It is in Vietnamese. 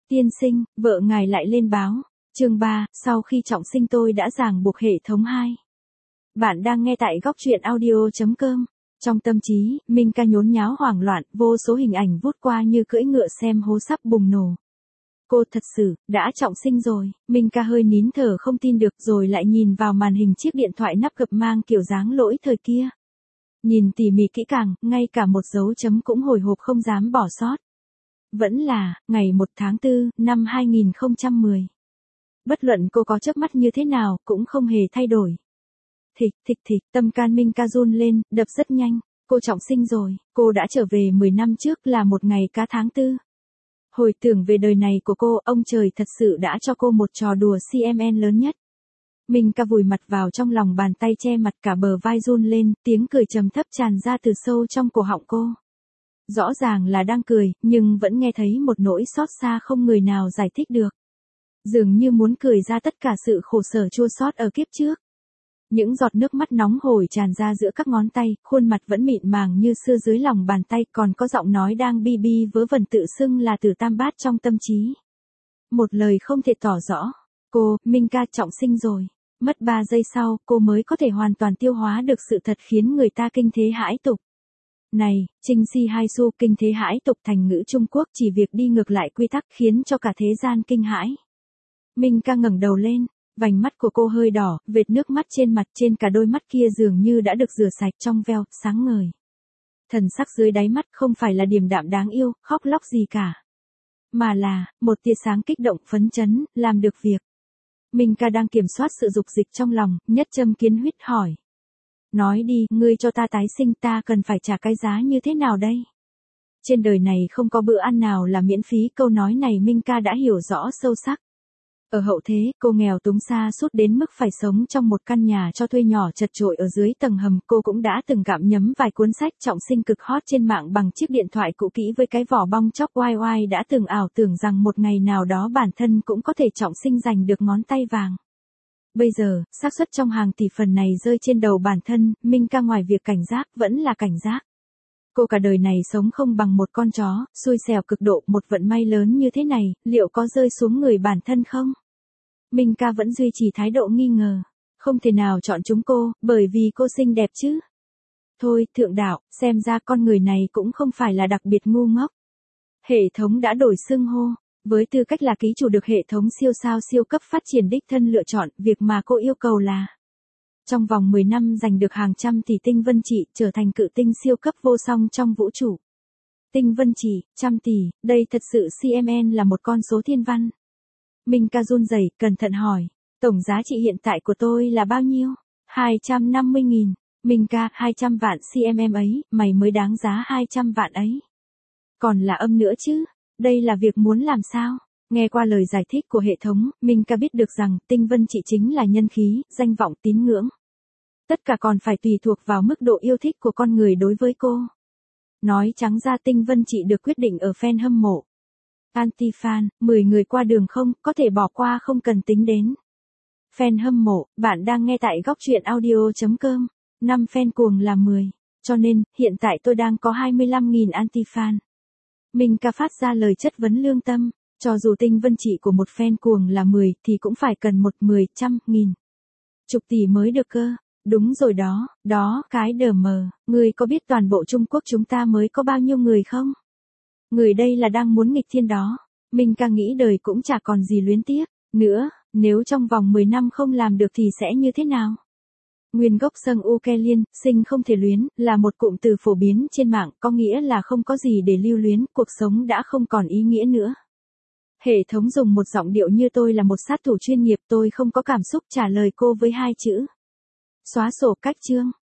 Tiên sinh, vợ ngài lại lên báo. Chương 3, sau khi trọng sinh tôi đã ràng buộc hệ thống 2. Bạn đang nghe tại góc truyện audio.com. Trong tâm trí, Minh Ca nhốn nháo hoảng loạn, vô số hình ảnh vút qua như cưỡi ngựa xem hố sắp bùng nổ. Cô thật sự, đã trọng sinh rồi. Minh Ca hơi nín thở không tin được rồi lại nhìn vào màn hình chiếc điện thoại nắp gập mang kiểu dáng lỗi thời kia. Nhìn tỉ mỉ kỹ càng, ngay cả một dấu chấm cũng hồi hộp không dám bỏ sót. Vẫn là, ngày 1 tháng 4, năm 2010. Bất luận cô có chớp mắt như thế nào, cũng không hề thay đổi. Thịch, tâm can Minh Ca run lên, đập rất nhanh. Cô trọng sinh rồi, cô đã trở về 10 năm trước là một ngày cá tháng 4. Hồi tưởng về đời này của cô, ông trời thật sự đã cho cô một trò đùa CMN lớn nhất. Minh Ca vùi mặt vào trong lòng bàn tay che mặt, cả bờ vai run lên, tiếng cười trầm thấp tràn ra từ sâu trong cổ họng cô. Rõ ràng là đang cười, nhưng vẫn nghe thấy một nỗi xót xa không người nào giải thích được. Dường như muốn cười ra tất cả sự khổ sở chua xót ở kiếp trước. Những giọt nước mắt nóng hổi tràn ra giữa các ngón tay, khuôn mặt vẫn mịn màng như xưa dưới lòng bàn tay, còn có giọng nói đang bi bi vớ vẩn tự xưng là Từ Tam Bát trong tâm trí. Một lời không thể tỏ rõ. Cô, Minh Ca trọng sinh rồi. Mất 3 giây sau, cô mới có thể hoàn toàn tiêu hóa được sự thật khiến người ta kinh thế hãi tục. Này, Trinh Si Hai Su, kinh thế hãi tục thành ngữ Trung Quốc chỉ việc đi ngược lại quy tắc khiến cho cả thế gian kinh hãi. Minh Ca ngẩng đầu lên, vành mắt của cô hơi đỏ, vệt nước mắt trên mặt trên cả đôi mắt kia dường như đã được rửa sạch trong veo, sáng ngời. Thần sắc dưới đáy mắt không phải là điềm đạm đáng yêu, khóc lóc gì cả. Mà là, một tia sáng kích động phấn chấn, làm được việc. Minh Ca đang kiểm soát sự dục dịch trong lòng, nhất châm kiến huyết hỏi. Nói đi, ngươi cho ta tái sinh, ta cần phải trả cái giá như thế nào đây? Trên đời này không có bữa ăn nào là miễn phí, câu nói này Minh Ca đã hiểu rõ sâu sắc. Ở hậu thế, cô nghèo túng xa sút đến mức phải sống trong một căn nhà cho thuê nhỏ chật chội ở dưới tầng hầm. Cô cũng đã từng gặm nhấm vài cuốn sách trọng sinh cực hot trên mạng bằng chiếc điện thoại cũ kỹ với cái vỏ bong chóc oai oai, đã từng ảo tưởng rằng một ngày nào đó bản thân cũng có thể trọng sinh giành được ngón tay vàng. Bây giờ, xác suất trong hàng tỷ phần này rơi trên đầu bản thân, Minh Ca ngoài việc cảnh giác, vẫn là cảnh giác. Cô cả đời này sống không bằng một con chó, xui xẻo cực độ, một vận may lớn như thế này, liệu có rơi xuống người bản thân không? Minh Ca vẫn duy trì thái độ nghi ngờ. Không thể nào chọn chúng cô, bởi vì cô xinh đẹp chứ. Thôi, thượng đạo, xem ra con người này cũng không phải là đặc biệt ngu ngốc. Hệ thống đã đổi xưng hô. Với tư cách là ký chủ được hệ thống siêu sao siêu cấp phát triển đích thân lựa chọn, việc mà cô yêu cầu là trong vòng 10 năm giành được hàng trăm tỷ tinh vân trị, trở thành cự tinh siêu cấp vô song trong vũ trụ. Tinh vân trị, trăm tỷ, đây thật sự CMN là một con số thiên văn. Minh Ca run rẩy, cẩn thận hỏi, tổng giá trị hiện tại của tôi là bao nhiêu? 250.000. Minh Ca, 200 vạn CMM ấy, mày mới đáng giá 200 vạn ấy. Còn là âm nữa chứ. Đây là việc muốn làm sao? Nghe qua lời giải thích của hệ thống, Minh Ca biết được rằng tinh vân trị chính là nhân khí, danh vọng, tín ngưỡng. Tất cả còn phải tùy thuộc vào mức độ yêu thích của con người đối với cô. Nói trắng ra tinh vân trị được quyết định ở fan hâm mộ. Anti-fan, 10 người qua đường không, có thể bỏ qua không cần tính đến. Fan hâm mộ, bạn đang nghe tại góc truyện audio.com. 5 fan cuồng là 10. Cho nên, hiện tại tôi đang có 25.000 anti-fan. Minh Ca phát ra lời chất vấn lương tâm, cho dù tinh vân trị của một fan cuồng là 10 thì cũng phải cần 10, 100.000. Chục tỷ mới được cơ. Đúng rồi đó, cái đờ mờ, người có biết toàn bộ Trung Quốc chúng ta mới có bao nhiêu người không? Người đây là đang muốn nghịch thiên đó. Minh Ca nghĩ đời cũng chả còn gì luyến tiếc nữa, nếu trong vòng 10 năm không làm được thì sẽ như thế nào? Nguyên gốc Sâng U Ke Liên, sinh không thể luyến, là một cụm từ phổ biến trên mạng, có nghĩa là không có gì để lưu luyến, cuộc sống đã không còn ý nghĩa nữa. Hệ thống dùng một giọng điệu như tôi là một sát thủ chuyên nghiệp, tôi không có cảm xúc trả lời cô với 2 chữ. Xóa sổ cách chương.